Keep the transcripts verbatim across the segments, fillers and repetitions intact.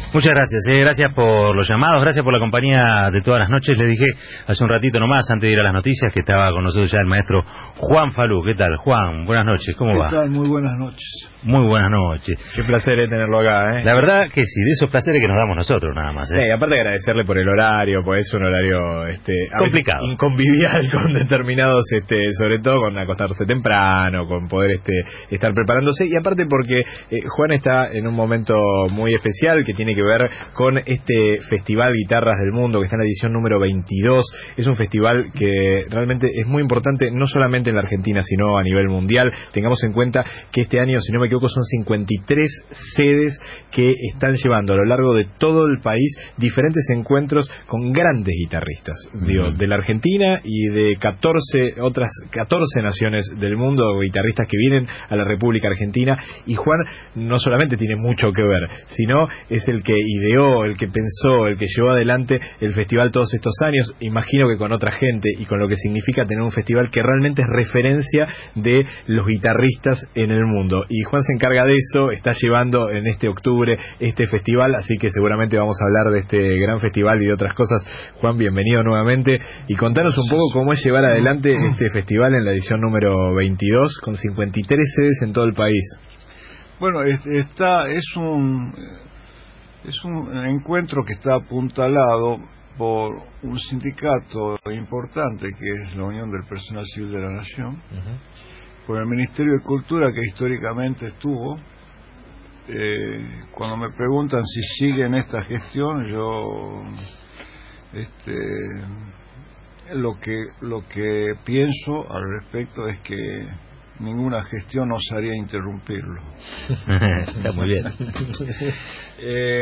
Muchas gracias, eh, gracias por los llamados, gracias por la compañía de todas las noches. Le dije hace un ratito nomás, antes de ir a las noticias, que estaba con nosotros ya el maestro Juan Falú. ¿Qué tal, Juan? Buenas noches, ¿cómo ¿Qué va? ¿Qué tal? Muy buenas noches. Muy buenas noches. Qué placer es tenerlo acá, ¿eh? La verdad que sí, de esos placeres que nos damos nosotros nada más, ¿eh? Sí, aparte de agradecerle por el horario, pues es un horario este, a complicado, inconvivial con determinados, este, sobre todo con acostarse temprano, con poder este, estar preparándose, y aparte porque eh, Juan está en un momento muy especial que tiene que ver con este Festival Guitarras del Mundo, que está en la edición número veintidós. Es un festival que realmente es muy importante, no solamente en la Argentina, sino a nivel mundial. Tengamos en cuenta que este año, si no me equivoco, son cincuenta y tres sedes que están llevando a lo largo de todo el país diferentes encuentros con grandes guitarristas, uh-huh. digo, de la Argentina y de catorce otras catorce naciones del mundo, guitarristas que vienen a la República Argentina. Y Juan no solamente tiene mucho que ver, sino es el que ideó, el que pensó, el que llevó adelante el festival todos estos años. Imagino que con otra gente, y con lo que significa tener un festival que realmente es referencia de los guitarristas en el mundo. Y Juan se encarga de eso, está llevando en este octubre este festival, así que seguramente vamos a hablar de este gran festival y de otras cosas. Juan, bienvenido nuevamente, y contanos un poco cómo es llevar adelante este festival en la edición número veintidós con cincuenta y tres sedes en todo el país. Bueno, está es un es un encuentro que está apuntalado por un sindicato importante que es la Unión del Personal Civil de la Nación, uh-huh. por el Ministerio de Cultura, que históricamente estuvo. Eh, cuando me preguntan si siguen esta gestión, yo este, lo que lo que pienso al respecto es que ninguna gestión osaría interrumpirlo. Está muy bien. eh,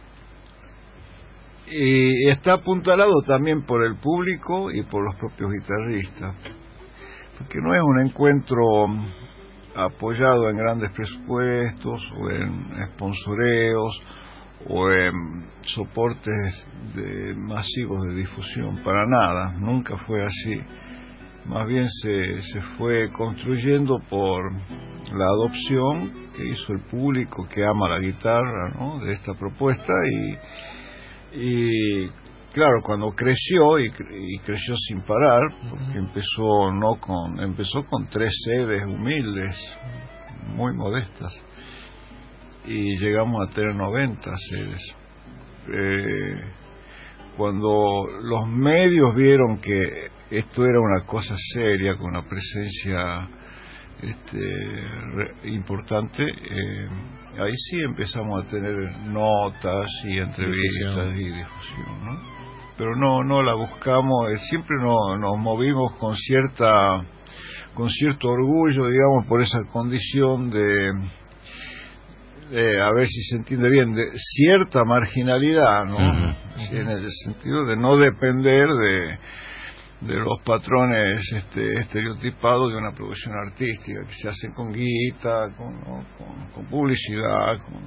y está apuntalado también por el público y por los propios guitarristas, porque no es un encuentro apoyado en grandes presupuestos o en sponsoreos o en soportes de, masivos de difusión, para nada, nunca fue así. Más bien se, se fue construyendo por la adopción que hizo el público que ama la guitarra, ¿no?, de esta propuesta, y, y claro, cuando creció, y, y creció sin parar, porque empezó no con empezó con tres sedes humildes, muy modestas, y llegamos a tener noventa sedes. Eh, cuando los medios vieron que esto era una cosa seria, con una presencia este, re, importante, eh, ahí sí empezamos a tener notas y entrevistas difusión. y difusión, ¿no? Pero no no la buscamos, eh, siempre no, nos movimos con cierta con cierto orgullo, digamos, por esa condición de, de a ver si se entiende bien, de cierta marginalidad, ¿no? Uh-huh. Sí, en el sentido de no depender de de los patrones este, estereotipados de una producción artística que se hacen con guita, con, ¿no? con, con publicidad, con,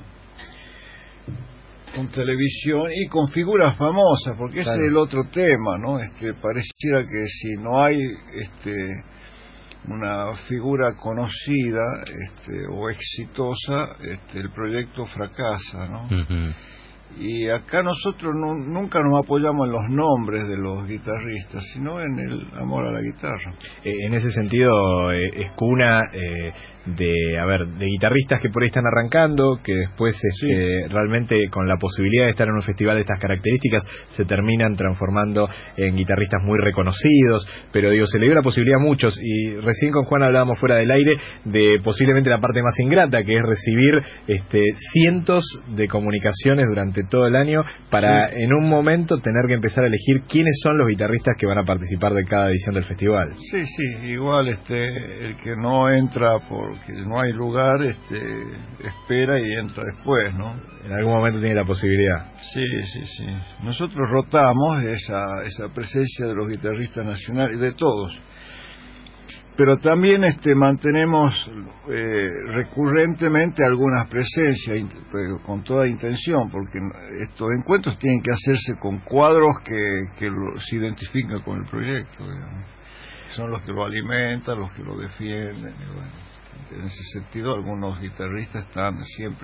con televisión y con figuras famosas, porque ese claro. es el otro tema, ¿no? Este, pareciera que si no hay este, una figura conocida este, o exitosa, este, el proyecto fracasa, ¿no? Uh-huh. Y acá nosotros no, nunca nos apoyamos en los nombres de los guitarristas, sino en el amor a la guitarra. Eh, en ese sentido, eh, es cuna eh, de, a ver, de guitarristas que por ahí están arrancando, que después sí. este, realmente con la posibilidad de estar en un festival de estas características se terminan transformando en guitarristas muy reconocidos, pero digo, se le dio la posibilidad a muchos, y recién con Juan hablábamos fuera del aire de posiblemente la parte más ingrata, que es recibir este, cientos de comunicaciones durante todo el año para sí. en un momento tener que empezar a elegir quiénes son los guitarristas que van a participar de cada edición del festival. Sí, sí, igual este el que no entra porque no hay lugar, este espera y entra después, ¿no? En algún momento tiene la posibilidad. Sí, sí, sí. Nosotros rotamos esa esa presencia de los guitarristas nacionales, de todos. Pero también este mantenemos eh, recurrentemente algunas presencias, pero con toda intención, porque estos encuentros tienen que hacerse con cuadros que, que lo, se identifican con el proyecto, digamos. Son los que lo alimentan, los que lo defienden, y bueno, en ese sentido algunos guitarristas están siempre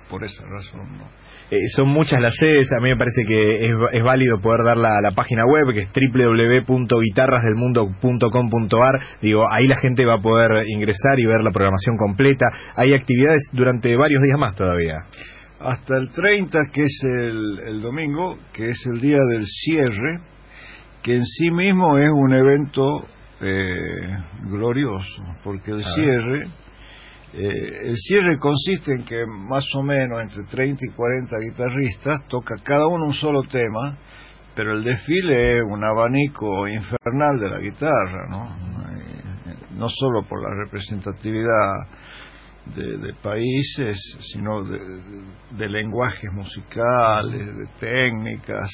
por esa razón, ¿no? Eh, son muchas las sedes. A mí me parece que es, es válido poder dar la, la página web, que es doble u doble u doble u punto guitarras del mundo punto com punto a r. Digo, ahí la gente va a poder ingresar y ver la programación completa. Hay actividades durante varios días más todavía. Hasta el treinta, que es el, el domingo, que es el día del cierre, que en sí mismo es un evento eh, glorioso, porque el cierre eh, el cierre consiste en que más o menos entre treinta y cuarenta guitarristas toca cada uno un solo tema, pero el desfile es un abanico infernal de la guitarra, ¿no? Eh, no solo por la representatividad De, de países, sino de, de, de lenguajes musicales, de técnicas,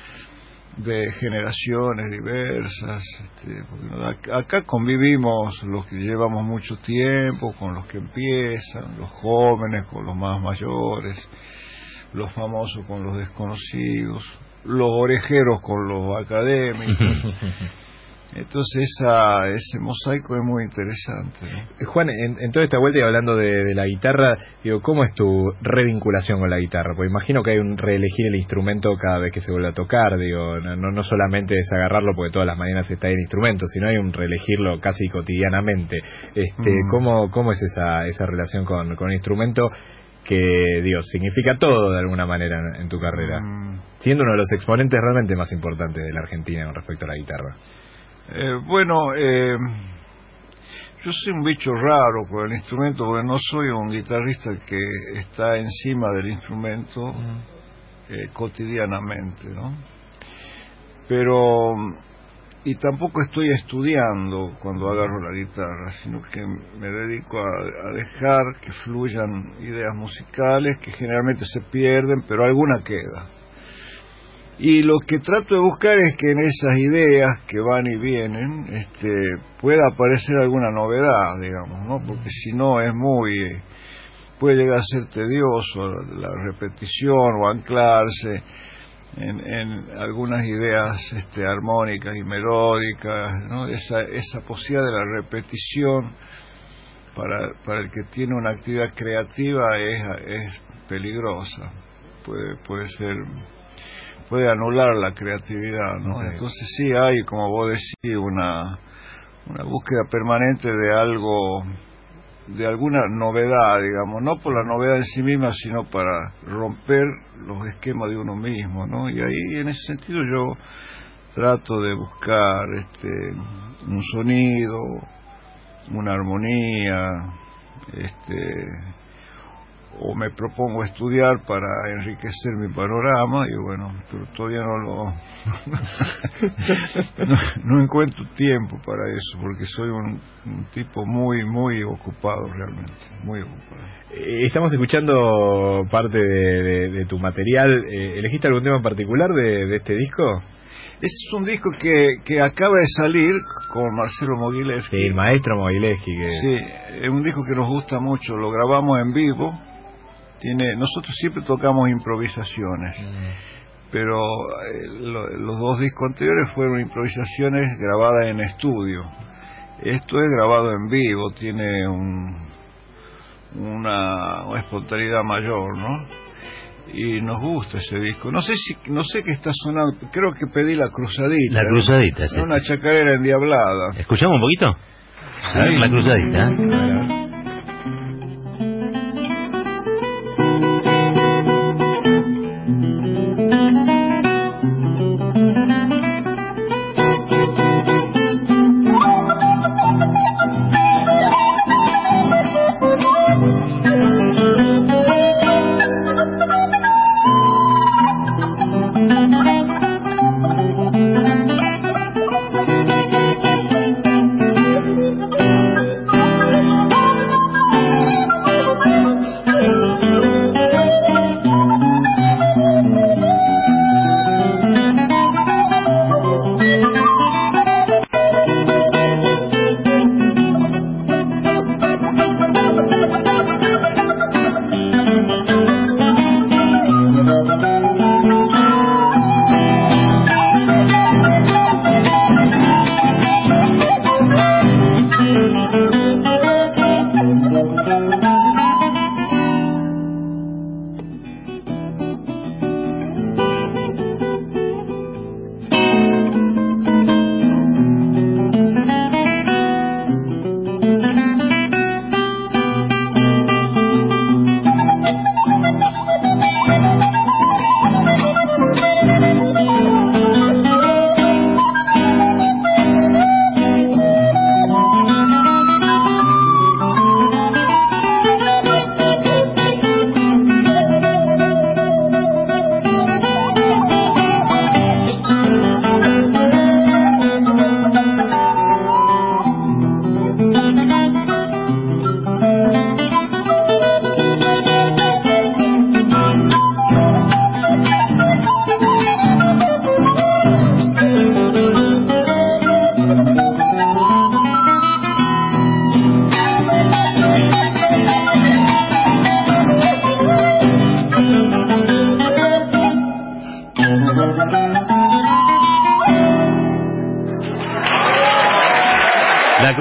de generaciones diversas. Este, porque acá convivimos los que llevamos mucho tiempo, con los que empiezan, los jóvenes con los más mayores, los famosos con los desconocidos, los orejeros con los académicos. Entonces esa, ese mosaico es muy interesante, ¿no? Juan, en, en toda esta vuelta y hablando de, de la guitarra, digo, ¿cómo es tu revinculación con la guitarra? Porque imagino que hay un reelegir el instrumento cada vez que se vuelve a tocar, digo, no, no solamente es agarrarlo porque todas las mañanas está el instrumento, sino hay un reelegirlo casi cotidianamente. Este, mm. ¿cómo, ¿Cómo es esa, esa relación con, con el instrumento que, Dios, significa todo de alguna manera en, en tu carrera? Mm. Siendo uno de los exponentes realmente más importantes de la Argentina con respecto a la guitarra. Eh, bueno, eh, yo soy un bicho raro con el instrumento, porque no soy un guitarrista que está encima del instrumento eh, cotidianamente, ¿no? Pero, y tampoco estoy estudiando cuando agarro la guitarra, sino que me dedico a, a dejar que fluyan ideas musicales que generalmente se pierden, pero alguna queda. Y lo que trato de buscar es que en esas ideas que van y vienen este, pueda aparecer alguna novedad, digamos, ¿no? Porque si no es muy, puede llegar a ser tedioso la, la repetición o anclarse en, en algunas ideas este, armónicas y melódicas, ¿no? Esa, esa posibilidad de la repetición para, para el que tiene una actividad creativa es, es peligrosa, puede, puede ser... puede anular la creatividad, ¿no? Okay. Entonces sí hay, como vos decís, una una búsqueda permanente de algo, de alguna novedad, digamos, no por la novedad en sí misma, sino para romper los esquemas de uno mismo, ¿no? Y ahí, en ese sentido, yo trato de buscar este un sonido, una armonía, este o me propongo estudiar para enriquecer mi panorama, y bueno, pero todavía no lo no, no encuentro tiempo para eso, porque soy un, un tipo muy muy ocupado, realmente muy ocupado. Eh, estamos escuchando parte de, de, de tu material. Eh, ¿elegiste algún tema en particular de, de este disco? Es un disco que, que acaba de salir con Marcelo Mogileski. Sí, el maestro Mogileski. Que... Sí, es un disco que nos gusta mucho, lo grabamos en vivo. Tiene, nosotros siempre tocamos improvisaciones, mm. pero eh, lo, los dos discos anteriores fueron improvisaciones grabadas en estudio. Esto es grabado en vivo, tiene un, una, una espontaneidad mayor, ¿no? Y nos gusta ese disco. No sé si, no sé qué está sonando. Creo que pedí la cruzadita. La cruzadita, ¿no? Sí. Una chacarera endiablada. ¿Escuchamos un poquito? Sí. A ver, la cruzadita, ¿eh?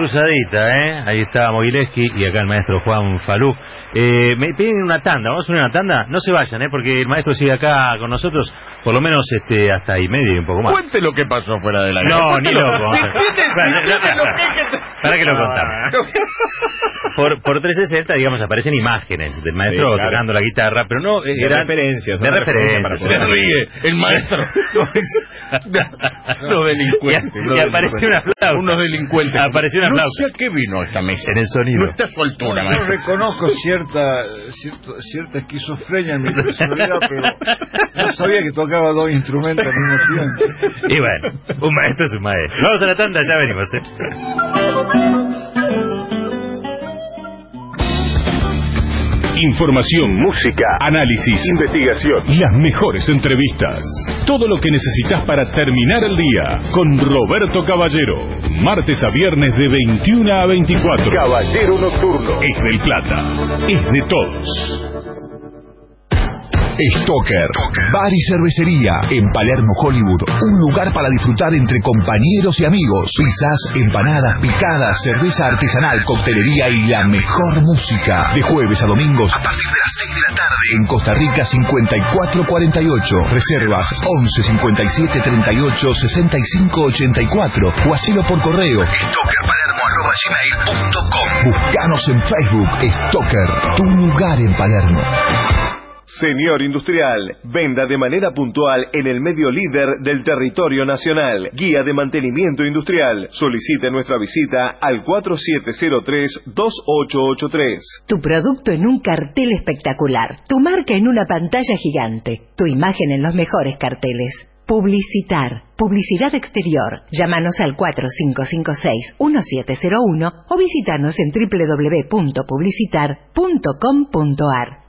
cruzadita, ¿eh? Ahí está Mogileski y acá el maestro Juan Falú. Eh, me piden una tanda, ¿vamos a hacer una tanda? No se vayan, ¿eh? Porque el maestro sigue acá con nosotros, por lo menos este hasta y medio y un poco más. Cuente lo que pasó fuera de la No, ni loco. Si tiene, si tiene lo que... Para que lo contamos. Por, por trescientos sesenta, digamos, aparecen imágenes del maestro Sí, claro. tocando la guitarra, pero no... De eran referencias, De son referencias. referencias Se para ríe el maestro. Los delincuentes. Y, los y apareció delincuentes. una flauta. Unos delincuentes. Apareció una No flauta. sé a qué vino esta mesa. En el sonido. No está a su altura, Yo maestro. reconozco cierta cierto, cierta esquizofrenia en mi personalidad, pero no sabía que tocaba dos instrumentos al mismo tiempo. Y bueno, un maestro es un maestro. Vamos a la tanda, ya venimos, ¿eh? Información, música, análisis, investigación, las mejores entrevistas. Todo lo que necesitas para terminar el día con Roberto Caballero. Martes a viernes de veintiuna a veinticuatro. Caballero Nocturno. Es del Plata. Es de todos. Stoker, bar y cervecería en Palermo, Hollywood. Un lugar para disfrutar entre compañeros y amigos. Pizzas, empanadas, picadas, cerveza artesanal, coctelería y la mejor música. De jueves a domingos a partir de las seis de la tarde. En Costa Rica cincuenta y cuatro cuarenta y ocho. Reservas once cincuenta y siete treinta y ocho sesenta y cinco ochenta y cuatro. O hacelo por correo stokerpalermo arroba gmail punto com. Búscanos en Facebook. Stoker, tu lugar en Palermo. Señor Industrial, venda de manera puntual en el medio líder del territorio nacional. Guía de mantenimiento industrial. Solicite nuestra visita al cuatro siete cero tres dos ocho ocho tres. Tu producto en un cartel espectacular. Tu marca en una pantalla gigante. Tu imagen en los mejores carteles. Publicitar. Publicidad exterior. Llámanos al cuatro cinco cinco seis uno siete cero uno o visítanos en doble u doble u doble u punto publicitar punto com punto a r.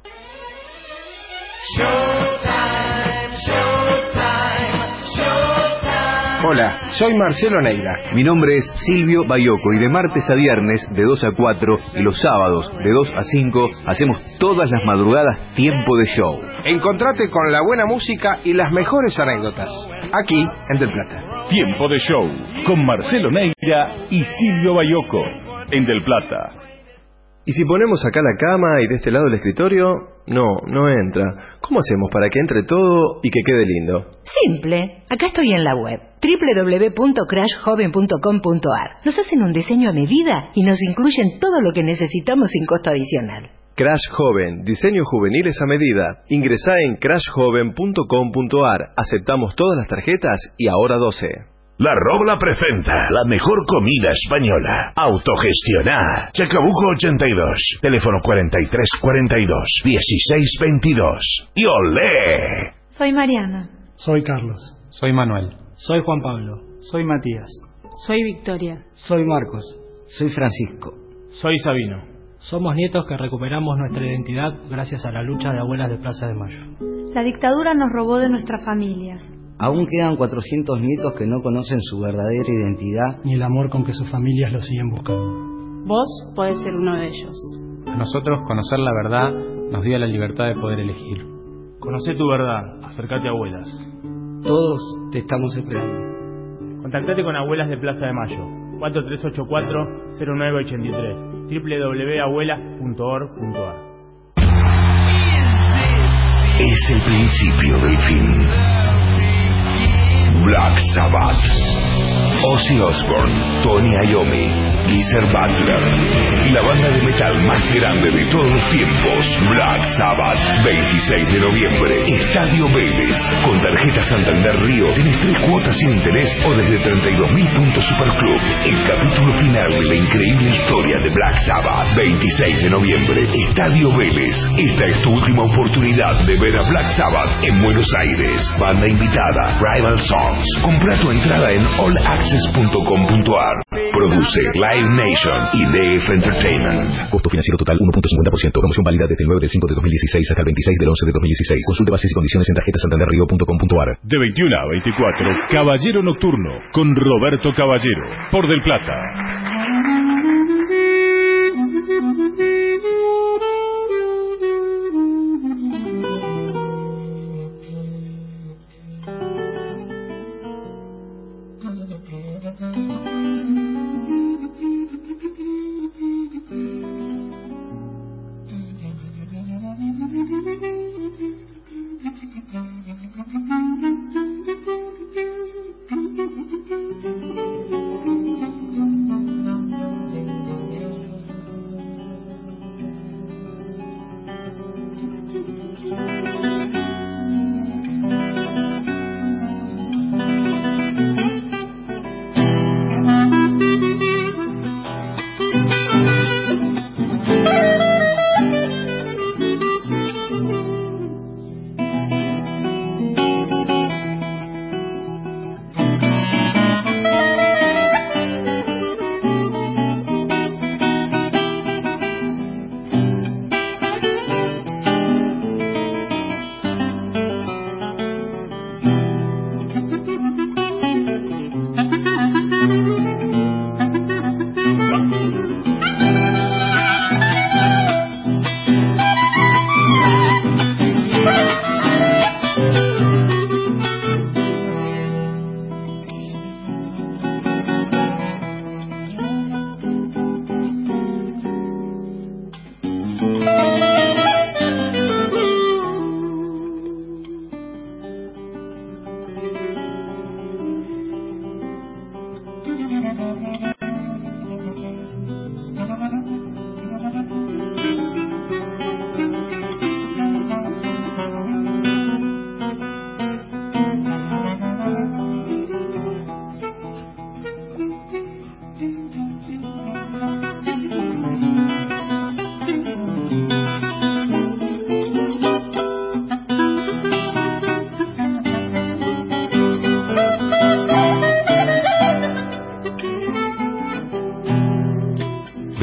Hola, soy Marcelo Neira. Mi nombre es Silvio Bayoco y de martes a viernes de dos a cuatro y los sábados de dos a cinco hacemos todas las madrugadas tiempo de show. Encontrate con la buena música y las mejores anécdotas. Aquí en Del Plata. Tiempo de show con Marcelo Neira y Silvio Bayoco en Del Plata. ¿Y si ponemos acá la cama y de este lado el escritorio? No, no entra. ¿Cómo hacemos para que entre todo y que quede lindo? Simple. Acá estoy en la web. doble u doble u doble u punto crash joven punto com punto a r. Nos hacen un diseño a medida y nos incluyen todo lo que necesitamos sin costo adicional. Crash Joven, diseños juveniles a medida. Ingresá en crash joven punto com punto a r. Aceptamos todas las tarjetas y ahora doce. La Robla presenta la mejor comida española. Autogestioná. Chacabuco ochenta y dos. Teléfono cuarenta y tres cuarenta y dos dieciséis veintidós. ¡Y olé! Soy Mariana. Soy Carlos. Soy Manuel. Soy Juan Pablo. Soy Matías. Soy Victoria. Soy Marcos. Soy Francisco. Soy Sabino. Somos nietos que recuperamos nuestra identidad gracias a la lucha de abuelas de Plaza de Mayo. La dictadura nos robó de nuestras familias. Aún quedan cuatrocientos nietos que no conocen su verdadera identidad ni el amor con que sus familias lo siguen buscando. Vos podés ser uno de ellos. A nosotros conocer la verdad nos dio la libertad de poder elegir. Conocé tu verdad, acércate a Abuelas. Todos te estamos esperando. Contactate con Abuelas de Plaza de Mayo, cuatro tres ocho cuatro cero nueve ocho tres, doble u doble u doble u punto abuelas punto org punto a r. Es el principio del fin. Black Sabbath. Ozzy Osbourne, Tony Iommi, Geezer Butler. La banda de metal más grande de todos los tiempos. Black Sabbath. veintiséis de noviembre. Estadio Vélez. Con tarjeta Santander Río tienes tres cuotas sin interés o desde treinta y dos mil puntos Superclub. El capítulo final de la increíble historia de Black Sabbath. veintiséis de noviembre. Estadio Vélez. Esta es tu última oportunidad de ver a Black Sabbath en Buenos Aires. Banda invitada. Rival Songs. Compra tu entrada en all access punto com punto a r. Produce Live Nation y D F Entertainment. Costo financiero total uno punto cincuenta por ciento. Promoción válida desde el nueve del cinco de dos mil dieciséis hasta el veintiséis del once de dos mil dieciséis. Consulte bases y condiciones en tarjeta santander río punto com punto a r. De veintiuna a veinticuatro, Caballero Nocturno con Roberto Caballero por Del Plata.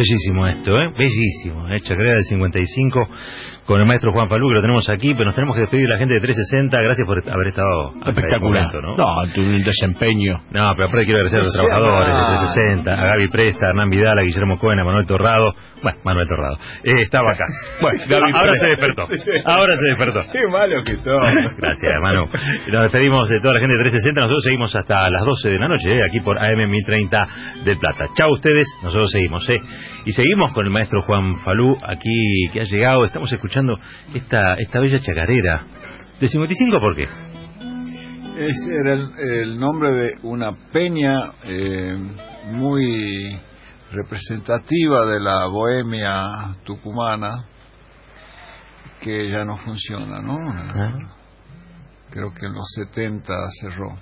Bellísimo esto, ¿eh? Bellísimo. ¿eh? Chacarera del cincuenta y cinco con el maestro Juan Falú, que lo tenemos aquí, pero nos tenemos que despedir de la gente de trescientos sesenta. Gracias por haber estado acá espectacular. Momento, ¿no? No, tu desempeño. No, pero aparte quiero agradecer a los trabajadores de trescientos sesenta, a Gaby Presta, a Hernán Vidal, a Guillermo Cohen, a Manuel Torrado. Bueno, Manuel Torrado. Eh, estaba acá. Bueno, Gaby ahora Presta. se despertó. Ahora se despertó. Qué malo que sos. Gracias, hermano. Nos despedimos de toda la gente de trescientos sesenta. Nosotros seguimos hasta las doce de la noche, eh, aquí por A M mil treinta del Plata. Chao ustedes, nosotros seguimos, ¿eh? Y seguimos con el maestro Juan Falú, aquí que ha llegado. Estamos escuchando esta esta bella chacarera. ¿De cincuenta y cinco por qué? Ese era el, el nombre de una peña eh, muy representativa de la bohemia tucumana, que ya no funciona, ¿no? ¿Ah? Creo que en los setenta cerró.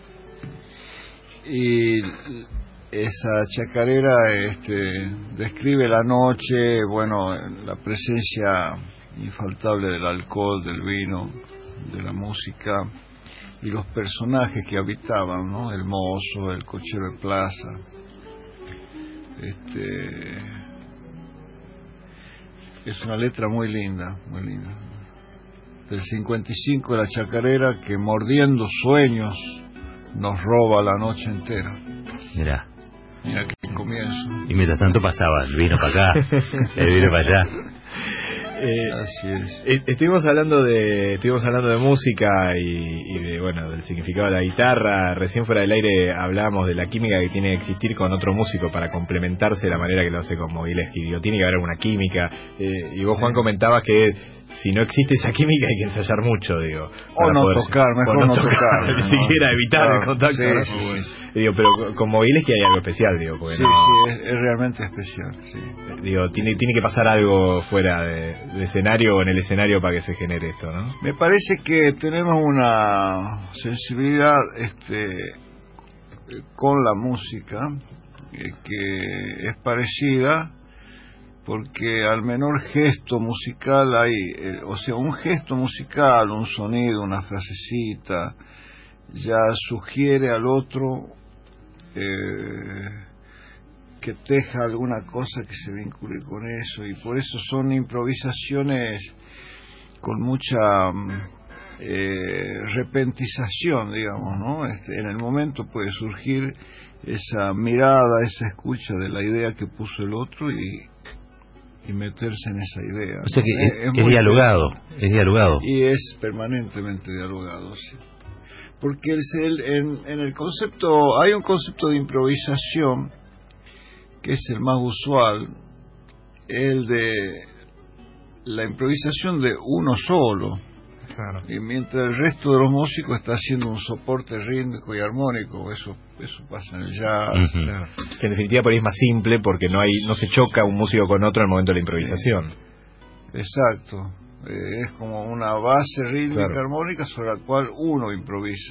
Y esa chacarera este, describe la noche, bueno, la presencia infaltable del alcohol, del vino, de la música y los personajes que habitaban, ¿no? El mozo, el cochero de plaza. Este, es una letra muy linda, muy linda. Del cincuenta y cinco, la chacarera que mordiendo sueños nos roba la noche entera. Mirá. Mira qué comienzo. Y mientras tanto pasaba el vino para acá, el vino para allá. Eh, Así es. Eh, estuvimos hablando de estuvimos hablando de música y, y de bueno del significado de la guitarra. Recién fuera del aire hablábamos de la química que tiene que existir con otro músico para complementarse de la manera que lo hace con Mogileski. Digo, tiene que haber alguna química. Eh, y vos, Juan, comentabas que si no existe esa química hay que ensayar mucho, digo. O no poder, tocar, mejor o no, no tocar, tocar. ni siquiera evitar claro, el contacto. sí, ¿no? sí, Bueno. sí. Digo, pero con Mogileski hay algo especial, digo. Sí, no, sí, es, es realmente especial, sí. Digo, tiene, tiene que pasar algo fuera de, de escenario o en el escenario para que se genere esto, ¿no? Me parece que tenemos una sensibilidad este, con la música eh, que es parecida, porque al menor gesto musical hay, eh, o sea, un gesto musical, un sonido, una frasecita, ya sugiere al otro eh, que teja alguna cosa que se vincule con eso, y por eso son improvisaciones con mucha eh, repentización, digamos, ¿no? Este, en el momento puede surgir esa mirada, esa escucha de la idea que puso el otro y, y meterse en esa idea. O sea que ¿no? es, es, es dialogado, es dialogado. Y es permanentemente dialogado, sí. Porque es el, en, en el concepto, hay un concepto de improvisación que es el más usual, el de la improvisación de uno solo. Claro. Y mientras el resto de los músicos está haciendo un soporte rítmico y armónico, eso eso pasa en el jazz. Uh-huh. Claro. Que en definitiva por ahí es más simple porque no hay no se choca un músico con otro en el momento de la improvisación. Sí. Exacto. Eh, es como una base rítmica, claro, armónica sobre la cual uno improvisa.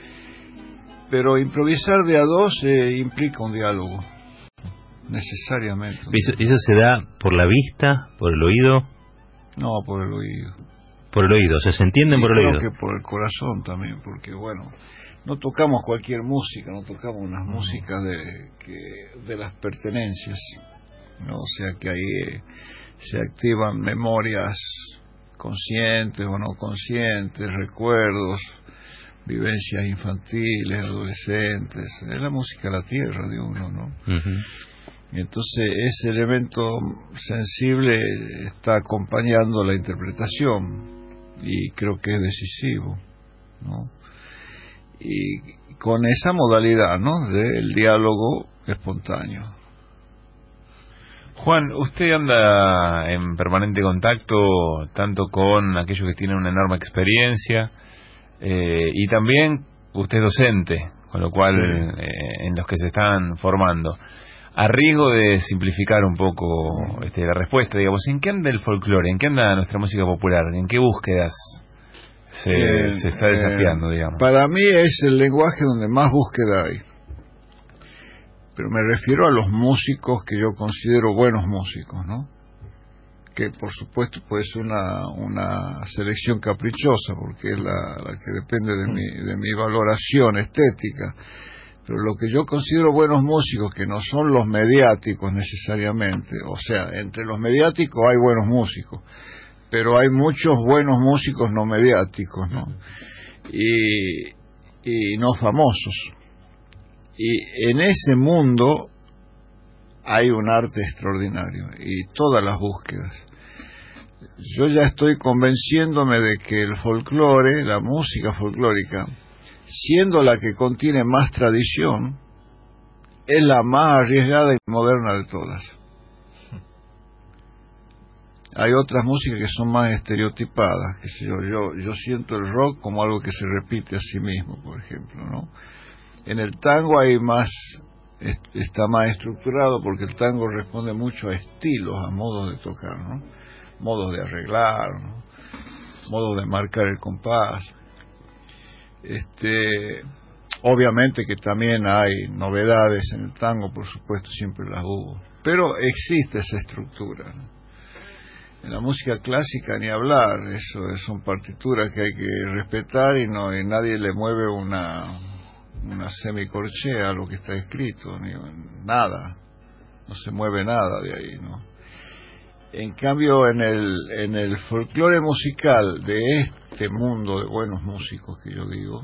Pero improvisar de a dos eh, implica un diálogo, necesariamente. ¿Eso, ¿Eso se da por la vista, por el oído? No, por el oído. Por el oído, o sea, se entienden por el creo oído. Creo que por el corazón también, porque bueno, no tocamos cualquier música, no tocamos unas uh-huh. músicas de que de las pertenencias, ¿no? O sea que ahí eh, se activan memorias conscientes o no conscientes, recuerdos, vivencias infantiles, adolescentes. Es la música de la tierra de uno, ¿no? Uh-huh. Entonces ese elemento sensible está acompañando la interpretación y creo que es decisivo, ¿no? Y con esa modalidad, ¿no?, del diálogo espontáneo. Juan, usted anda en permanente contacto tanto con aquellos que tienen una enorme experiencia eh, y también usted es docente, con lo cual eh, en los que se están formando. A riesgo de simplificar un poco este, la respuesta, digamos, ¿en qué anda el folclore? ¿En qué anda nuestra música popular? ¿En qué búsquedas se, eh, se está desafiando, eh, digamos? Para mí es el lenguaje donde más búsqueda hay. Pero me refiero a los músicos que yo considero buenos músicos, ¿no? Que por supuesto puede ser una, una selección caprichosa, porque es la, la que depende de mi, de mi valoración estética. Pero lo que yo considero buenos músicos, que no son los mediáticos necesariamente, o sea, entre los mediáticos hay buenos músicos, pero hay muchos buenos músicos no mediáticos, ¿no? Y, y no famosos. Y en ese mundo hay un arte extraordinario y todas las búsquedas. Yo ya estoy convenciéndome de que el folclore, la música folclórica, siendo la que contiene más tradición, es la más arriesgada y moderna de todas. Hay otras músicas que son más estereotipadas, que sé yo, yo, yo siento el rock como algo que se repite a sí mismo, por ejemplo, ¿no? En el tango hay más, está más estructurado, porque el tango responde mucho a estilos, a modos de tocar, ¿no? Modos de arreglar, ¿no? Modos de marcar el compás. Este, obviamente que también hay novedades en el tango, por supuesto, siempre las hubo, pero existe esa estructura, ¿no? En la música clásica ni hablar, eso son partituras que hay que respetar y no y nadie le mueve una una semicorchea a lo que está escrito, ni nada, no se mueve nada de ahí, ¿no? En cambio, en el en el folclore musical de este mundo de buenos músicos que yo digo,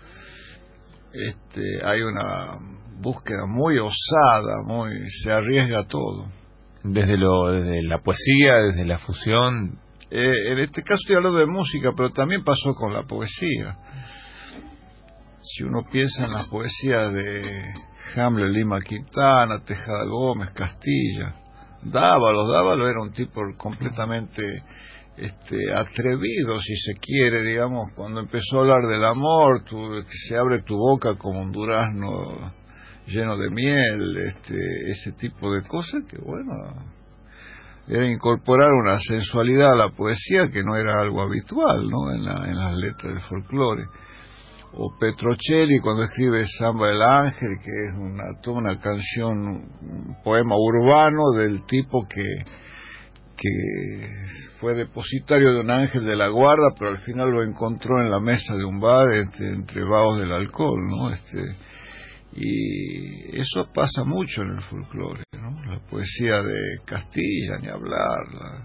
este, hay una búsqueda muy osada, muy se arriesga todo. Desde lo desde la poesía, desde la fusión. Eh, en este caso estoy hablando de música, pero también pasó con la poesía. Si uno piensa en las poesías de Hamlet, Lima Quintana, Tejada Gómez, Castilla, Dávalos, Dávalos era un tipo completamente este, atrevido, si se quiere, digamos, cuando empezó a hablar del amor, tu, se abre tu boca como un durazno lleno de miel, este, ese tipo de cosas que, bueno, era incorporar una sensualidad a la poesía que no era algo habitual, ¿no? En, la, en las letras del folclore. O Petrocelli cuando escribe Samba del Ángel, que es una toda una canción, un poema urbano del tipo que que fue depositario de un ángel de la guarda, pero al final lo encontró en la mesa de un bar este, entre vagos del alcohol, ¿no? Este, y eso pasa mucho en el folclore, ¿no? La poesía de Castilla, ni hablar. La,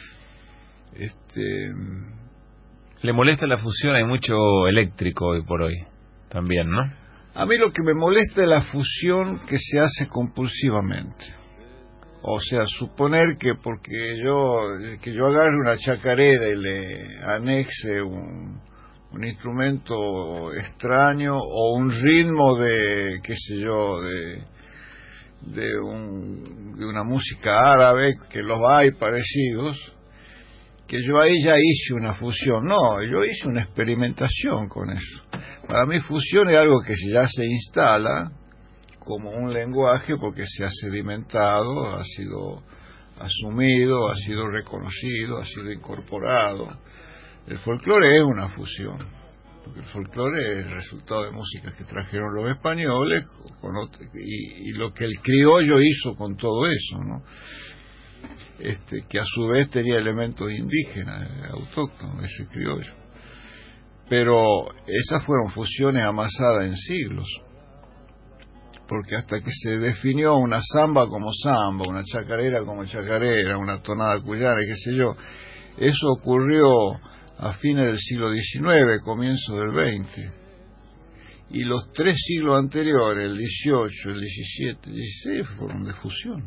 este ¿Le molesta la fusión? Hay mucho eléctrico hoy por hoy también, ¿no? A mí lo que me molesta es la fusión que se hace compulsivamente. O sea, suponer que porque yo que yo agarre una chacarera y le anexe un, un instrumento extraño o un ritmo de, qué sé yo, de de, un, de una música árabe, que los hay parecidos, que yo ahí ya hice una fusión. No, yo hice una experimentación con eso. Para mí fusión es algo que ya se instala como un lenguaje porque se ha sedimentado, ha sido asumido, ha sido reconocido, ha sido incorporado. El folclore es una fusión, porque el folclore es el resultado de músicas que trajeron los españoles con otro, y, y lo que el criollo hizo con todo eso, ¿no? Este, que a su vez tenía elementos indígenas, autóctonos, ese criollo. Pero esas fueron fusiones amasadas en siglos, porque hasta que se definió una samba como samba, una chacarera como chacarera, una tonada cuyana, qué sé yo, eso ocurrió a fines del siglo diecinueve, comienzo del veinte, y los tres siglos anteriores, el dieciocho, el diecisiete, el dieciséis, fueron de fusión.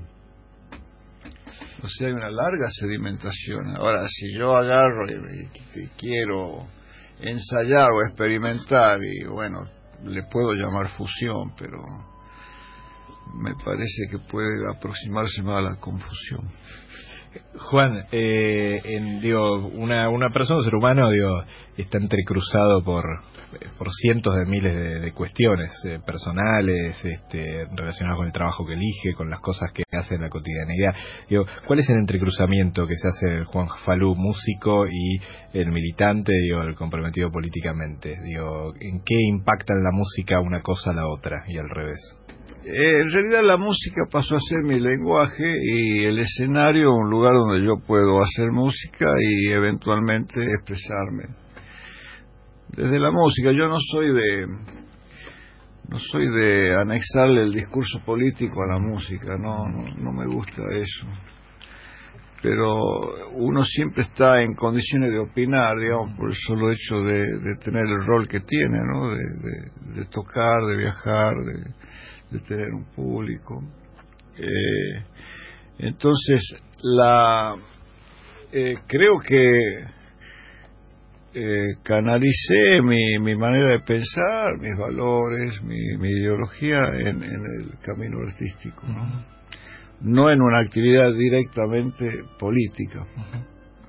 O sea, hay una larga sedimentación. Ahora, si yo agarro y, y, y quiero ensayar o experimentar, y bueno, le puedo llamar fusión, pero me parece que puede aproximarse más a la confusión. Juan, eh, en, digo, una, una persona, un ser humano, digo, está entrecruzado por por cientos de miles de, de cuestiones eh, personales, este, relacionadas con el trabajo que elige, con las cosas que hace en la cotidianidad. Digo, ¿cuál es el entrecruzamiento que se hace el Juan Falú músico y el militante, digo, el comprometido políticamente? Digo, ¿en qué impacta en la música una cosa a la otra y al revés? Eh, en realidad la música pasó a ser mi lenguaje y el escenario un lugar donde yo puedo hacer música y eventualmente expresarme. Desde la música, yo no soy de no soy de anexarle el discurso político a la música, no, no, no me gusta eso. Pero uno siempre está en condiciones de opinar, digamos, por el solo hecho de, de tener el rol que tiene, ¿no? De, de, de tocar, de viajar, de, de tener un público. Eh, entonces, la eh, creo que eh, canalicé mi, mi manera de pensar, mis valores, mi, mi ideología en, en el camino artístico, ¿no? No en una actividad directamente política. Uh-huh.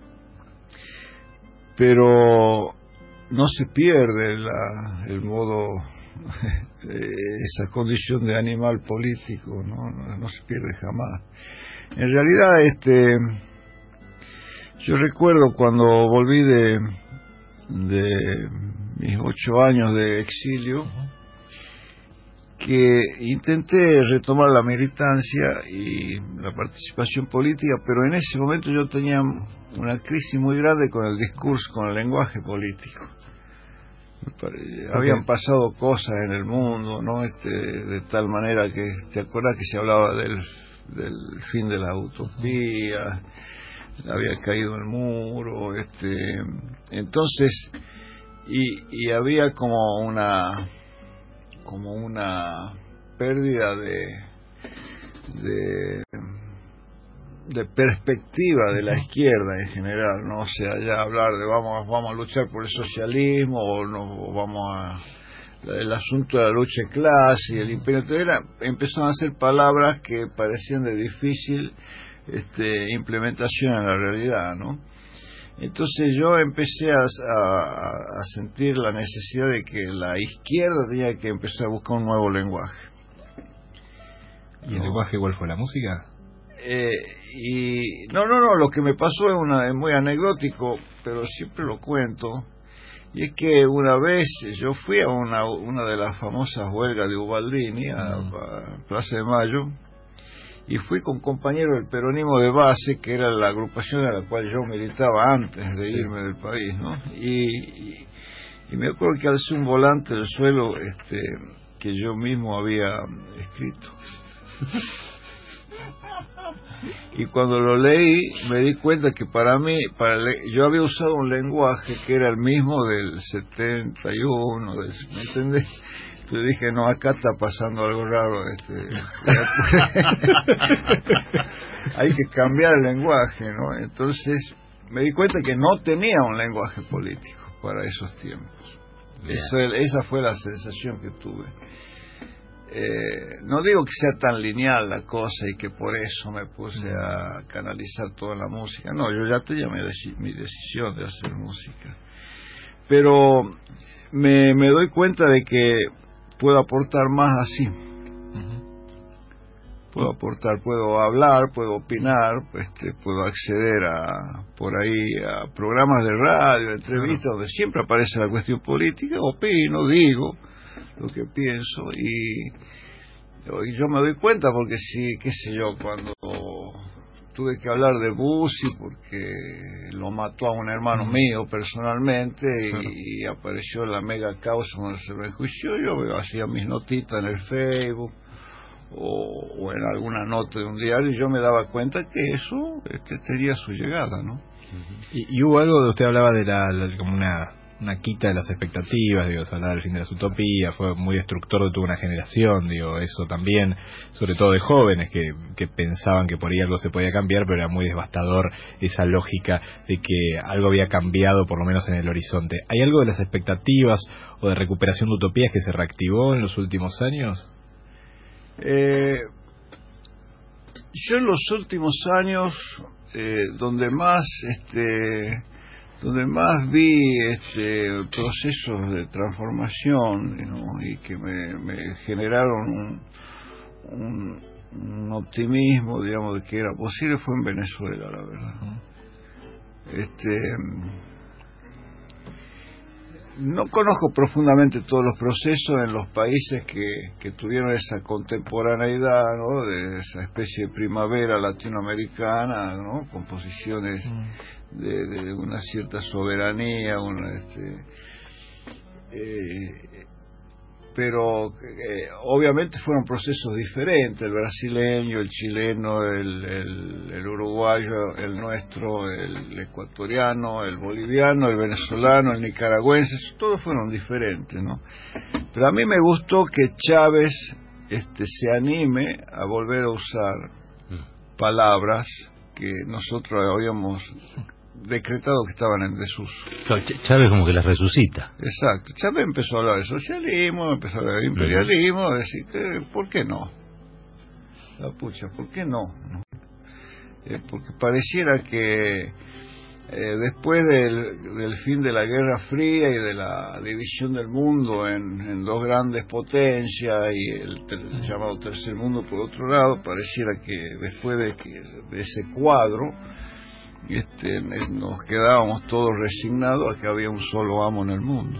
Pero no se pierde la, el modo, esa condición de animal político, ¿no? No, no se pierde jamás. En realidad, este, yo recuerdo cuando volví de, de mis ocho años de exilio, uh-huh, que intenté retomar la militancia y la participación política, pero en ese momento yo tenía una crisis muy grande con el discurso, con el lenguaje político. Habían pasado cosas en el mundo, ¿no? Este, de tal manera que, ¿te acuerdas que se hablaba del, del fin de la utopía? Había caído el muro, este, entonces, y, y había como una como una pérdida de, de de perspectiva de la izquierda en general, no o sea, ya hablar de vamos vamos a luchar por el socialismo o no o vamos a el asunto de la lucha de clase y el imperio, era, empezaron a ser palabras que parecían de difícil este, implementación en la realidad, ¿no? Entonces yo empecé a, a, a sentir la necesidad de que la izquierda tenía que empezar a buscar un nuevo lenguaje. ¿Y el no. lenguaje cuál fue? ¿La música? Eh, y no, no, no, lo que me pasó es, una, es muy anecdótico, pero siempre lo cuento. Y es que una vez yo fui a una, una de las famosas huelgas de Ubaldini, a, mm. a Plaza de Mayo, y fui con compañeros del peronismo de base, que era la agrupación a la cual yo militaba antes de irme del país, ¿no? Y, y, y me acuerdo que alcé un volante del suelo este, que yo mismo había escrito. Y cuando lo leí me di cuenta que para mí, para le- yo había usado un lenguaje que era el mismo del setenta y uno, del, ¿me entendés? Entonces dije, no, acá está pasando algo raro. Este, hay que cambiar el lenguaje, ¿no? Entonces me di cuenta que no tenía un lenguaje político para esos tiempos. Eso, esa fue la sensación que tuve. Eh, no digo que sea tan lineal la cosa y que por eso me puse a canalizar toda la música. No, yo ya tenía mi, deci- mi decisión de hacer música. Pero me, me doy cuenta de que puedo aportar más así. Puedo aportar, puedo hablar, puedo opinar, este, puedo acceder a por ahí a programas de radio, entrevistas, donde siempre aparece la cuestión política, opino, digo lo que pienso y, y yo me doy cuenta porque sí, qué sé yo, cuando tuve que hablar de Bussi porque lo mató a un hermano mío personalmente y, y apareció la mega causa donde se lo enjuició, yo hacía mis notitas en el Facebook o, o en alguna nota de un diario y yo me daba cuenta que eso este, tenía su llegada, ¿no? Y, y hubo algo de usted hablaba de la, la como una una quita de las expectativas, digo, se hablaba del fin de las utopías, fue muy destructor de toda una generación, digo, eso también, sobre todo de jóvenes que, que pensaban que por ahí algo se podía cambiar, pero era muy devastador esa lógica de que algo había cambiado, por lo menos en el horizonte. ¿Hay algo de las expectativas o de recuperación de utopías que se reactivó en los últimos años? Eh, yo en los últimos años, eh, donde más, este... donde más vi este, procesos de transformación, ¿no? Y que me, me generaron un, un, un optimismo, digamos, de que era posible, fue en Venezuela, la verdad. Este, no conozco profundamente todos los procesos en los países que, que tuvieron esa contemporaneidad, ¿no? De esa especie de primavera latinoamericana, ¿no? Con posiciones de, de una cierta soberanía, una, este, eh, pero eh, obviamente fueron procesos diferentes, el brasileño, el chileno, el, el, el uruguayo, el nuestro, el ecuatoriano, el boliviano, el venezolano, el nicaragüense, todos fueron diferentes, ¿no? Pero a mí me gustó que Chávez este, se anime a volver a usar palabras que nosotros habíamos decretado que estaban en desuso. Ch- Chávez como que las resucita. Exacto. Chávez empezó a hablar de socialismo, empezó a hablar de imperialismo, uh-huh. decir que, ¿por qué no? La pucha, ¿por qué no? ¿No? Eh, porque pareciera que eh, después del, del fin de la Guerra Fría y de la división del mundo en, en dos grandes potencias y el, ter, el llamado tercer mundo por otro lado, pareciera que después de, que, de ese cuadro Este, nos quedábamos todos resignados a que había un solo amo en el mundo,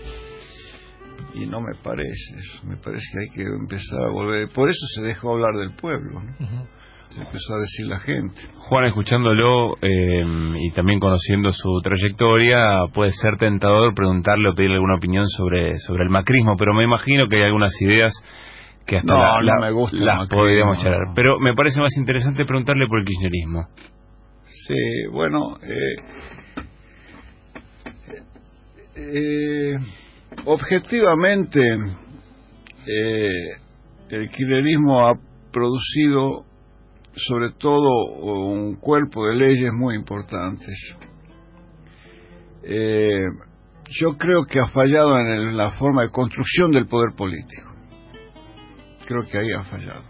y no me parece eso. Me parece que hay que empezar a volver, por eso se dejó hablar del pueblo, ¿no? Uh-huh. Se empezó a decir la gente. Juan, escuchándolo eh, y también conociendo su trayectoria, puede ser tentador preguntarle o pedirle alguna opinión sobre sobre el macrismo, pero me imagino que hay algunas ideas que hasta no, la, no la, me gusta las podríamos charlar, no. Pero me parece más interesante preguntarle por el kirchnerismo. Sí, bueno, eh, eh, objetivamente eh, el kirchnerismo ha producido sobre todo un cuerpo de leyes muy importantes. Eh, yo creo que ha fallado en el, la forma de construcción del poder político. Creo que ahí ha fallado.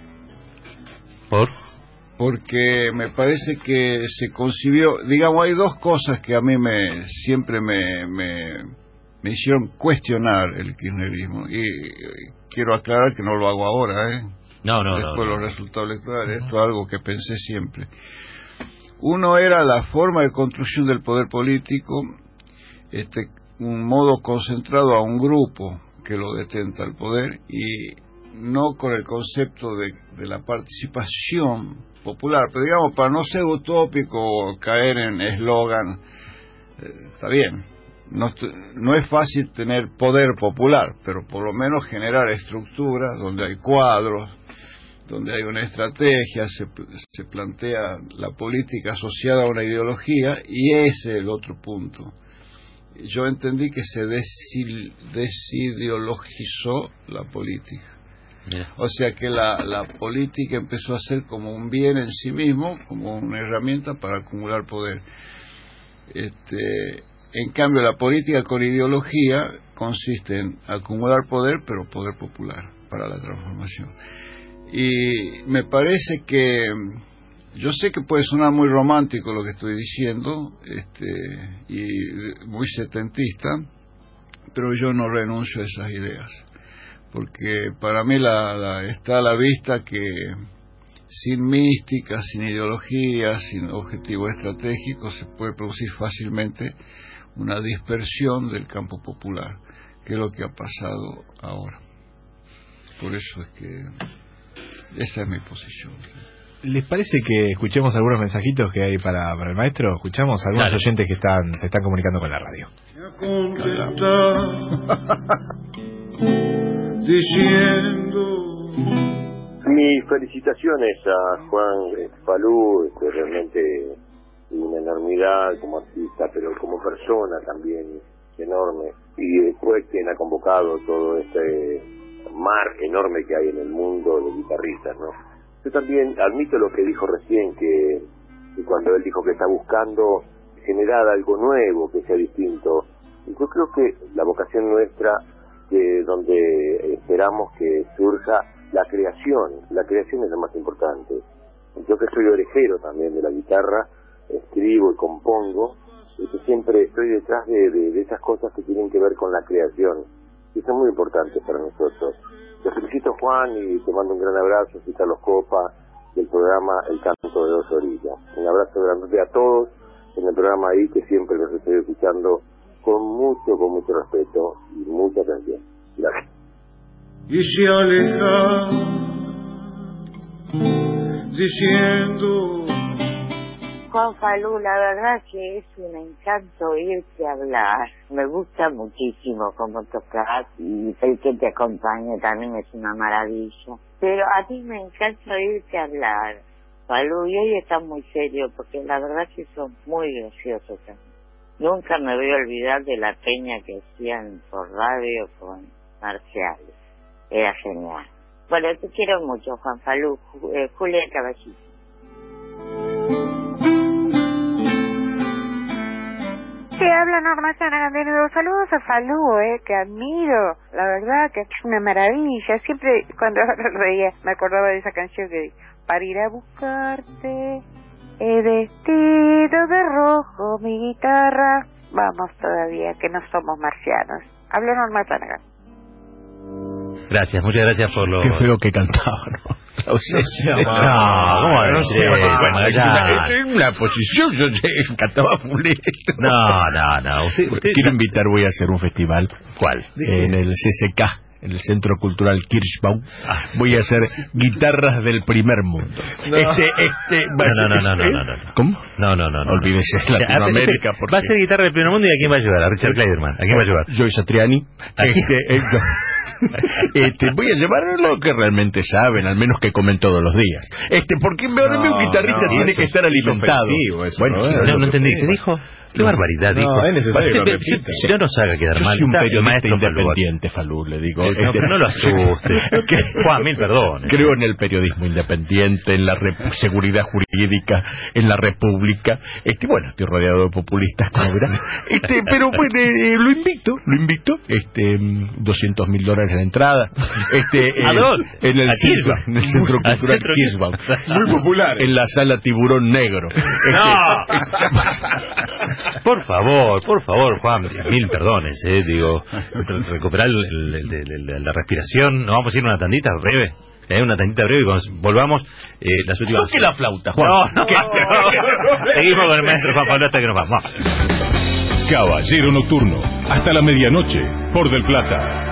¿Por? Porque me parece que se concibió, digamos, hay dos cosas que a mí me siempre me, me, me hicieron cuestionar el kirchnerismo, y, y quiero aclarar que no lo hago ahora, ¿eh? No, no, Después no, no. los resultados electorales, uh-huh. Esto es algo que pensé siempre. Uno era la forma de construcción del poder político, este, un modo concentrado a un grupo que lo detenta el poder, y no con el concepto de, de la participación popular, pero digamos, para no ser utópico o caer en eslogan, eh, está bien, no, no es fácil tener poder popular, pero por lo menos generar estructuras donde hay cuadros, donde hay una estrategia, se, se plantea la política asociada a una ideología, y ese es el otro punto. Yo entendí que se desil, desideologizó la política. Mira. O sea que la, la política empezó a ser como un bien en sí mismo, como una herramienta para acumular poder. Este, en cambio, la política con ideología consiste en acumular poder, pero poder popular para la transformación. Y me parece que, yo sé que puede sonar muy romántico lo que estoy diciendo, este, y muy setentista, pero yo no renuncio a esas ideas. Porque para mí la, la, está a la vista que sin mística, sin ideología, sin objetivos estratégicos, se puede producir fácilmente una dispersión del campo popular, que es lo que ha pasado ahora. Por eso es que esa es mi posición. ¿Les parece que escuchemos algunos mensajitos que hay para, para el maestro? Escuchamos a algunos Dale. oyentes que están se están comunicando con la radio. Diciendo mis felicitaciones a Juan Falú, este, realmente una enormidad como artista, pero como persona también enorme, y después quien ha convocado todo este mar enorme que hay en el mundo de guitarristas, ¿no? Yo también admito lo que dijo recién, que, que cuando él dijo que está buscando generar algo nuevo, que sea distinto, y yo creo que la vocación nuestra, de donde esperamos que surja la creación, la creación es lo más importante. Yo que soy orejero también de la guitarra, escribo y compongo, y que siempre estoy detrás de, de, de esas cosas que tienen que ver con la creación, y son muy importantes para nosotros. Te felicito, Juan, y te mando un gran abrazo, soy Carlos Copa, del programa El Canto de Dos Orillas. Un abrazo grande a todos en el programa ahí, que siempre los estoy escuchando con mucho, con mucho respeto y mucha atención. Gracias. Y se aleja diciendo Juan Falú, la verdad que es un encanto oírte hablar. Me gusta muchísimo cómo tocas y el que te acompaña también es una maravilla. Pero a ti me encanta oírte hablar, Falú, y hoy está muy serio porque la verdad que son muy graciosos también. Nunca me voy a olvidar de la peña que hacían por radio con Marcial. Era genial. Bueno, te quiero mucho, Juan Falú. Eh, Julia Caballito. Sí, habla Norma Sanagandino. Saludos a Falú, eh, que admiro. La verdad que es una maravilla. Siempre cuando reía me acordaba de esa canción que dice: para ir a buscarte he vestido de rojo mi guitarra. Vamos todavía, que no somos marcianos. Habla Norma Sanagandino. Gracias, muchas gracias por lo... Qué feo que cantaba, ¿no? La ausencia. No, ¿cómo va a no decir sé, eso? bueno, Ya. en una posición yo cantaba fulero. No, no, no. Usted, usted... Quiero invitar, voy a hacer un festival. ¿Cuál? En el C C K, en el Centro Cultural Kirchbaum. Voy a hacer guitarras del primer mundo. No. Este, este, va a No, no, ser- no, no, no, no, no. ¿Cómo? No, no, no. no Olvídese, no. Latinoamérica. Ah, Va a ser guitarra del primer mundo, y ¿a quién va a ayudar? A Richard Kleiderman. ¿A quién va a ayudar? Joy Satriani. Este, esto. Este, voy a llevar lo que realmente saben, al menos que comen todos los días. Este, porque ahora No, mi guitarrista no, tiene eso que es- estar es alimentado. ofensivo eso, Bueno, ¿no? sí, No, lo no que entendí. fue. ¿Qué dijo? Qué No, barbaridad no, dijo. es necesario que lo Usted- repita. Si no nos haga quedar Yo mal. soy un Está el periodista maestro Falú. independiente, Falú, le digo. Eh, no, Este, pero no lo asuste. Juan, mil perdones. Creo en el periodismo independiente, en la rep- seguridad jurídica, en la república. Este, bueno, estoy rodeado de populistas, como verás. Este, pero bueno, eh, lo invito, lo invito. Este, doscientos mil dólares la entrada. Este, eh, ¿A dónde? En el ¿A centro, Kirchbaum? en el centro ¿Al cultural centro Kirchbaum. Muy popular. En la sala Tiburón Negro. No. Por favor, por favor, Juan, mil perdones, eh, digo, re- recuperar el- el- el- el- la respiración. Nos vamos a ir una tandita breve, eh, una tandita breve y cuando volvamos, eh, las últimas... Toque la flauta, Juan. No, no, no. Seguimos con el maestro Juan Pablo hasta que nos vamos. Caballero Nocturno, hasta la medianoche, por Del Plata.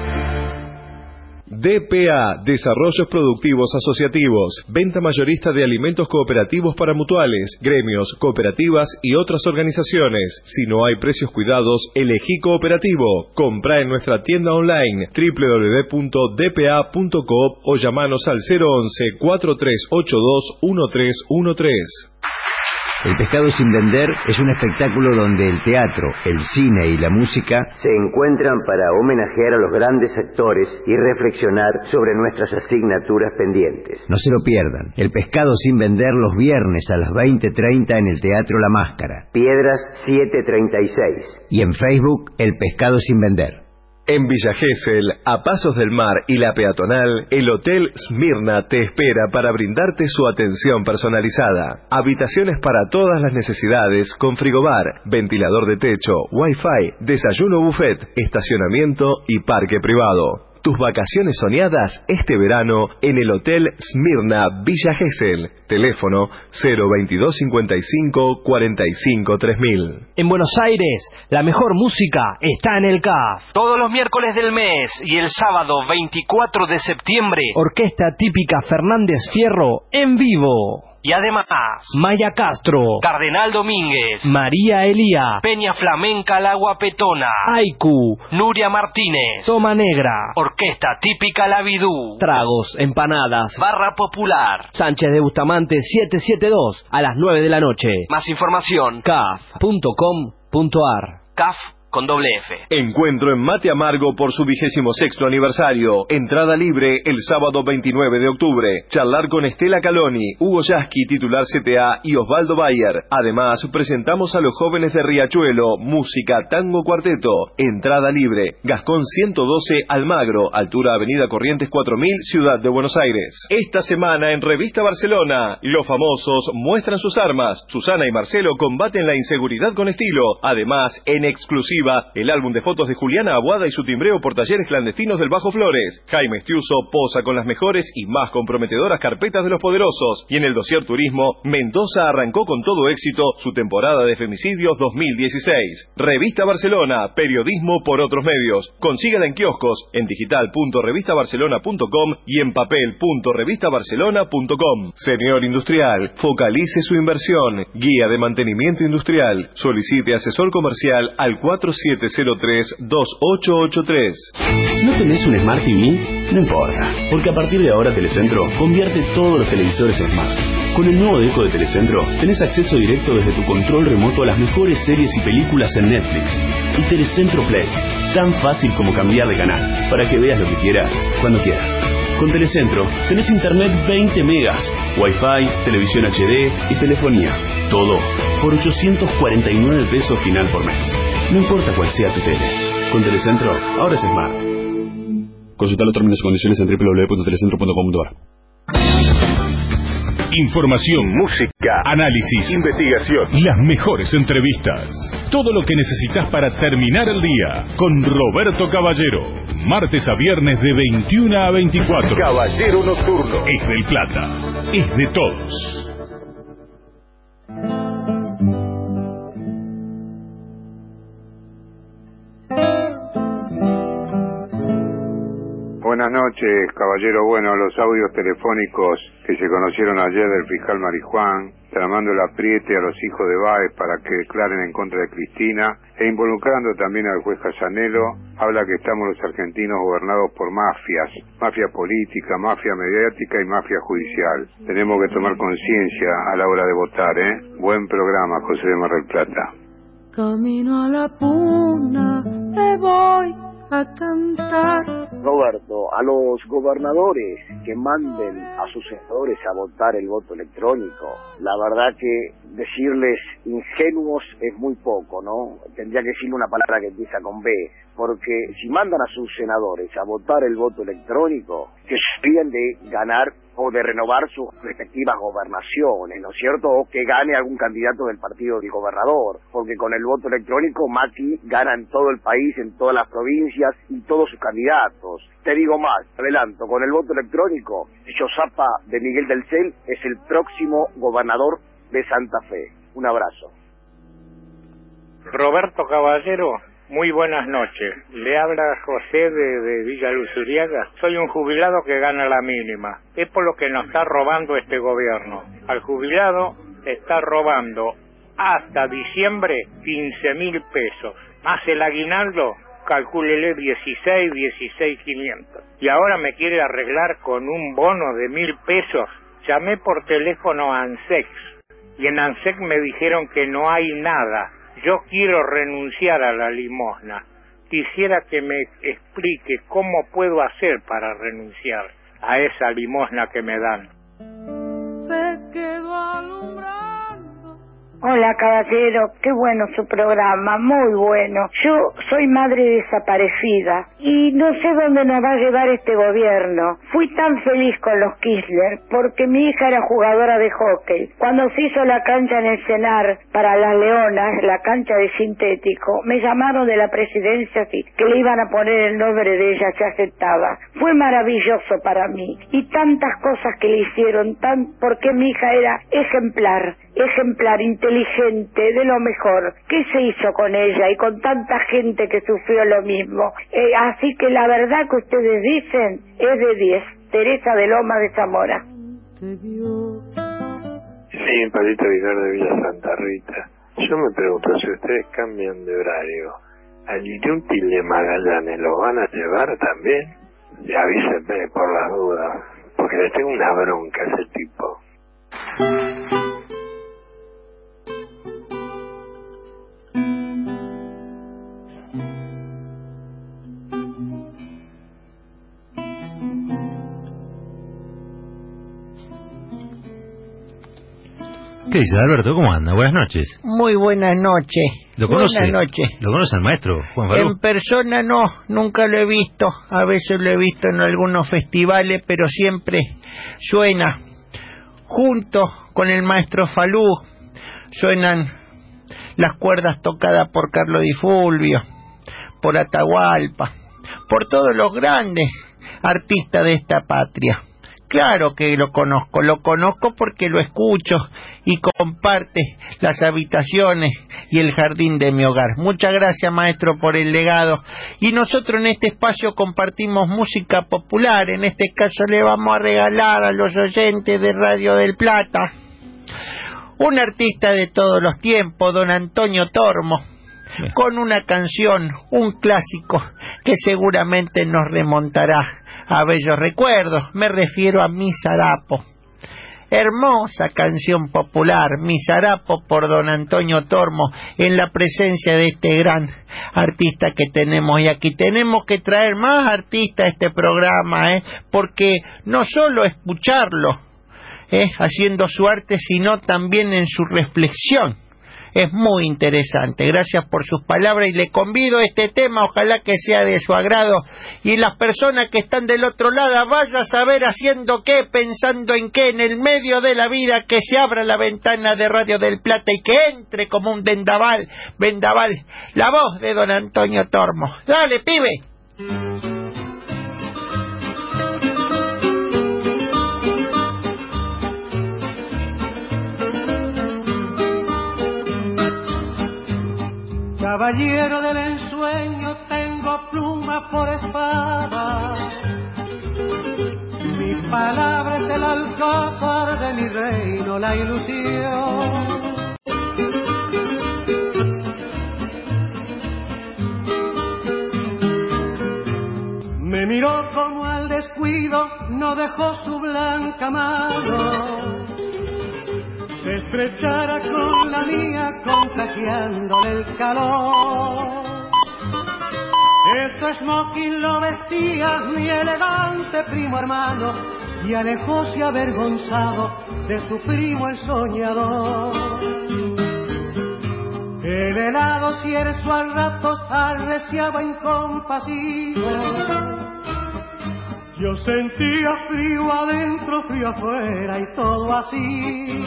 D P A, Desarrollos Productivos Asociativos, venta mayorista de alimentos cooperativos para mutuales, gremios, cooperativas y otras organizaciones. Si no hay precios cuidados, elegí cooperativo. Comprá en nuestra tienda online doble u doble u doble u punto d p a punto coop o llamanos al cero once, cuatro tres ocho dos, uno tres uno tres. El pescado sin vender es un espectáculo donde el teatro, el cine y la música se encuentran para homenajear a los grandes actores y reflexionar sobre nuestras asignaturas pendientes. No se lo pierdan. El pescado sin vender los viernes a las veinte treinta en el Teatro La Máscara. Piedras setecientos treinta y seis. Y en Facebook, El Pescado sin vender. En Villa Gesell, a pasos del mar y la peatonal, el Hotel Smirna te espera para brindarte su atención personalizada. Habitaciones para todas las necesidades con frigobar, ventilador de techo, wifi, desayuno buffet, estacionamiento y parque privado. Tus vacaciones soñadas este verano en el Hotel Smirna Villa Gesell. Teléfono cero veintidós cincuenta y cinco cuarenta y cinco tres mil. En Buenos Aires, la mejor música está en el C A F. Todos los miércoles del mes y el sábado veinticuatro de septiembre. Orquesta típica Fernández Fierro en vivo. Y además, Maya Castro, Cardenal Domínguez, María Elía, Peña Flamenca La Guapetona, Aiku, Nuria Martínez, Toma Negra, Orquesta Típica La Vidú, Tragos, Empanadas, Barra Popular, Sánchez de Bustamante setecientos setenta y dos a las nueve de la noche. Más información, C A F punto com punto a r. C A F con doble F. Encuentro en Mate Amargo por su vigésimo sexto aniversario. Entrada libre el sábado veintinueve de octubre. Charlar con Estela Caloni, Hugo Yasky, titular C T A, y Osvaldo Bayer. Además, presentamos a los jóvenes de Riachuelo, música, tango, cuarteto. Entrada libre. Gascón ciento doce, Almagro, altura Avenida Corrientes cuatro mil, Ciudad de Buenos Aires. Esta semana en Revista Barcelona, los famosos muestran sus armas. Susana y Marcelo combaten la inseguridad con estilo. Además, en exclusiva exclusiva el álbum de fotos de Juliana Abuada y su timbreo por talleres clandestinos del Bajo Flores. Jaime Estiuso posa con las mejores y más comprometedoras carpetas de los poderosos. Y en el dossier Turismo, Mendoza arrancó con todo éxito su temporada de femicidios dos mil dieciséis. Revista Barcelona, periodismo por otros medios. Consíguela en kioscos, en digital punto revista barcelona punto com y en papel punto revista barcelona punto com. Señor Industrial, focalice su inversión. Guía de mantenimiento industrial. Solicite asesor comercial al cuatro siete cero tres dos ocho ocho tres. ¿No tenés un Smart T V? No importa, porque a partir de ahora Telecentro convierte todos los televisores en Smart. Con el nuevo deco de Telecentro tenés acceso directo desde tu control remoto a las mejores series y películas en Netflix. Y Telecentro Play, tan fácil como cambiar de canal, para que veas lo que quieras, cuando quieras. Con Telecentro tenés internet veinte megas, Wi-Fi, televisión H D y telefonía. Todo por ochocientos cuarenta y nueve pesos final por mes. No importa cuál sea tu tele. Con Telecentro, ahora es Smart. Consulta los términos y condiciones en doble u doble u doble u punto telecentro punto com punto a r. Información, música, análisis, investigación, las mejores entrevistas. Todo lo que necesitas para terminar el día con Roberto Caballero. Martes a viernes de veintiuna a veinticuatro. Caballero Nocturno. Es del Plata. Es de todos. Buenas noches, caballero. Bueno, los audios telefónicos que se conocieron ayer del fiscal Marijuán, tramando el apriete a los hijos de Báez para que declaren en contra de Cristina e involucrando también al juez Casanelo, habla que estamos los argentinos gobernados por mafias, mafia política, mafia mediática y mafia judicial. Tenemos que tomar conciencia a la hora de votar, ¿eh? Buen programa, José de Mar del Plata. Camino a la puna, me voy a cantar. Roberto, a los gobernadores que manden a sus senadores a votar el voto electrónico, la verdad que decirles ingenuos es muy poco, ¿no? Tendría que decirle una palabra que empieza con B, porque si mandan a sus senadores a votar el voto electrónico, que se olviden de ganar o de renovar sus respectivas gobernaciones, ¿no es cierto? O que gane algún candidato del partido del gobernador, porque con el voto electrónico Macri gana en todo el país, en todas las provincias y todos sus candidatos. Te digo más, adelanto, con el voto electrónico, Yosapa de Miguel del Cel es el próximo gobernador de Santa Fe. Un abrazo. Roberto Caballero, muy buenas noches. Le habla José de, de Villa Luzuriaga. Soy un jubilado que gana la mínima. Es por lo que nos está robando este gobierno. Al jubilado está robando hasta diciembre quince mil pesos. Más el aguinaldo, calcúlele dieciséis, dieciséis quinientos. Y ahora me quiere arreglar con un bono de mil pesos. Llamé por teléfono a ANSEX y en ANSEX me dijeron que no hay nada. Yo quiero renunciar a la limosna. Quisiera que me explique cómo puedo hacer para renunciar a esa limosna que me dan. Se quedó alumbrando. Hola, caballero, qué bueno su programa, muy bueno. Yo soy madre desaparecida y no sé dónde nos va a llevar este gobierno. Fui tan feliz con los Kirchner porque mi hija era jugadora de hockey. Cuando se hizo la cancha en el Cenar para las Leonas, la cancha de sintético, me llamaron de la presidencia que le iban a poner el nombre de ella, se aceptaba. Fue maravilloso para mí y tantas cosas que le hicieron, tan porque mi hija era ejemplar. ejemplar, inteligente, de lo mejor. ¿Qué se hizo con ella y con tanta gente que sufrió lo mismo? Eh, así que la verdad que ustedes dicen es de diez. Teresa de Loma de Zamora. Sí, Palito Vicar de Villa Santa Rita. Yo me pregunto, si ustedes cambian de horario, ¿al inútil de Magallanes lo van a llevar también? Y avísenme por las dudas, porque le tengo una bronca a ese tipo. ¿Qué dice Alberto? ¿Cómo anda? Buenas noches. Muy buenas noches. ¿Lo conoce? Buenas noches. ¿Lo conoce al maestro Juan Falú? En persona no, nunca lo he visto. A veces lo he visto en algunos festivales, pero siempre suena junto con el maestro Falú. Suenan las cuerdas tocadas por Carlos Di Fulvio, por Atahualpa, por todos los grandes artistas de esta patria. Claro que lo conozco, lo conozco porque lo escucho y comparte las habitaciones y el jardín de mi hogar. Muchas gracias, maestro, por el legado. Y nosotros en este espacio compartimos música popular. En este caso le vamos a regalar a los oyentes de Radio del Plata un artista de todos los tiempos, don Antonio Tormo, con una canción, un clásico que seguramente nos remontará a bellos recuerdos. Me refiero a Mi Sarapo. Hermosa canción popular, Mi Sarapo, por don Antonio Tormo, en la presencia de este gran artista que tenemos. Y aquí tenemos que traer más artistas a este programa, ¿eh? Porque no solo escucharlo ¿eh? haciendo su arte, sino también en su reflexión. Es muy interesante. Gracias por sus palabras y le convido a este tema, ojalá que sea de su agrado. Y las personas que están del otro lado, vaya a saber haciendo qué, pensando en qué, en el medio de la vida, que se abra la ventana de Radio del Plata y que entre como un vendaval, vendaval, la voz de don Antonio Tormo. Dale, pibe. Caballero del ensueño, tengo pluma por espada. Mi palabra es el alcázar de mi reino, la ilusión. Me miró como al descuido, no dejó su blanca mano. Se estrechara con la mía, contagiándole el calor. Este smoking lo vestía mi elegante primo hermano, y alejóse avergonzado de su primo el soñador. El helado cierzo al rato arreciaba incompasivo. Yo sentía frío adentro, frío afuera y todo así.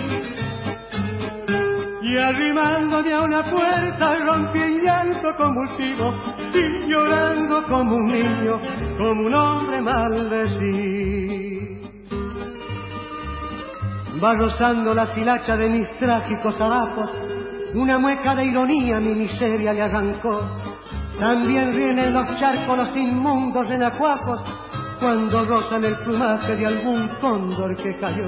Y arrimándome a una puerta rompí en llanto convulsivo y llorando como un niño, como un hombre maldecido. Va rozando la hilacha de mis trágicos harapos, una mueca de ironía mi miseria le arrancó. También ríen en los charcos los inmundos renacuajos cuando rozan el plumaje de algún cóndor que cayó.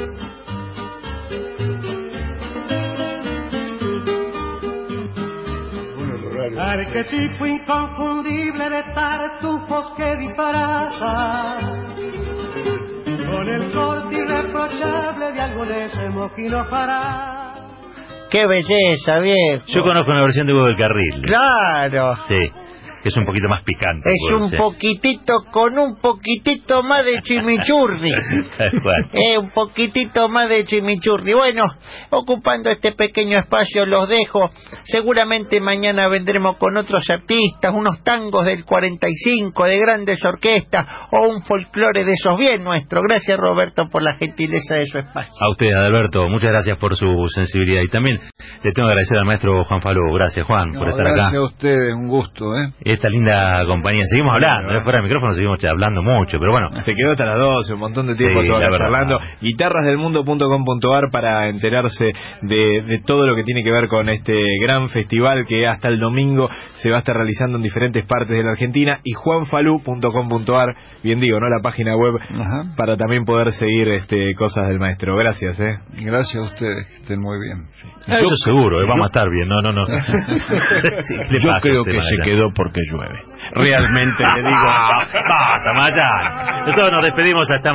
Arquetipo inconfundible de tartufos que disparazan, con el corte irreprochable de algones moquino para. ¡Qué belleza, viejo! Yo conozco una versión de Hugo del Carril. ¡Claro! Sí. Es un poquito más picante. Es un ser. poquitito con un poquitito más de chimichurri. Bueno. eh, un poquitito más de chimichurri. Bueno, ocupando este pequeño espacio los dejo. Seguramente mañana vendremos con otros artistas, unos tangos del cuarenta y cinco, de grandes orquestas, o un folclore de esos bien nuestros. Gracias, Roberto, por la gentileza de su espacio. A usted, Adalberto, muchas gracias por su sensibilidad. Y también le tengo que agradecer al maestro Juan Falú. Gracias, Juan, no, por estar gracias acá. Gracias a ustedes, un gusto, ¿eh? Esta linda compañía. Seguimos hablando, bueno, ¿eh? Fuera del micrófono seguimos hablando mucho, pero bueno. Se quedó hasta las doce, un montón de tiempo sí, todo charlando. guitarras del mundo punto com punto a r para enterarse de, de todo lo que tiene que ver con este gran festival que hasta el domingo se va a estar realizando en diferentes partes de la Argentina. Y juan falú punto com punto a r, bien digo, ¿no? La página web. Ajá. Para también poder seguir este cosas del maestro. Gracias, ¿eh? Gracias a ustedes, que estén muy bien. Sí. Eso yo, seguro, ¿eh? Vamos yo, a estar bien, no, no, no. Sí, yo creo que se quedó porque llueve. Realmente le digo. Basta, Mayán. Nosotros nos despedimos hasta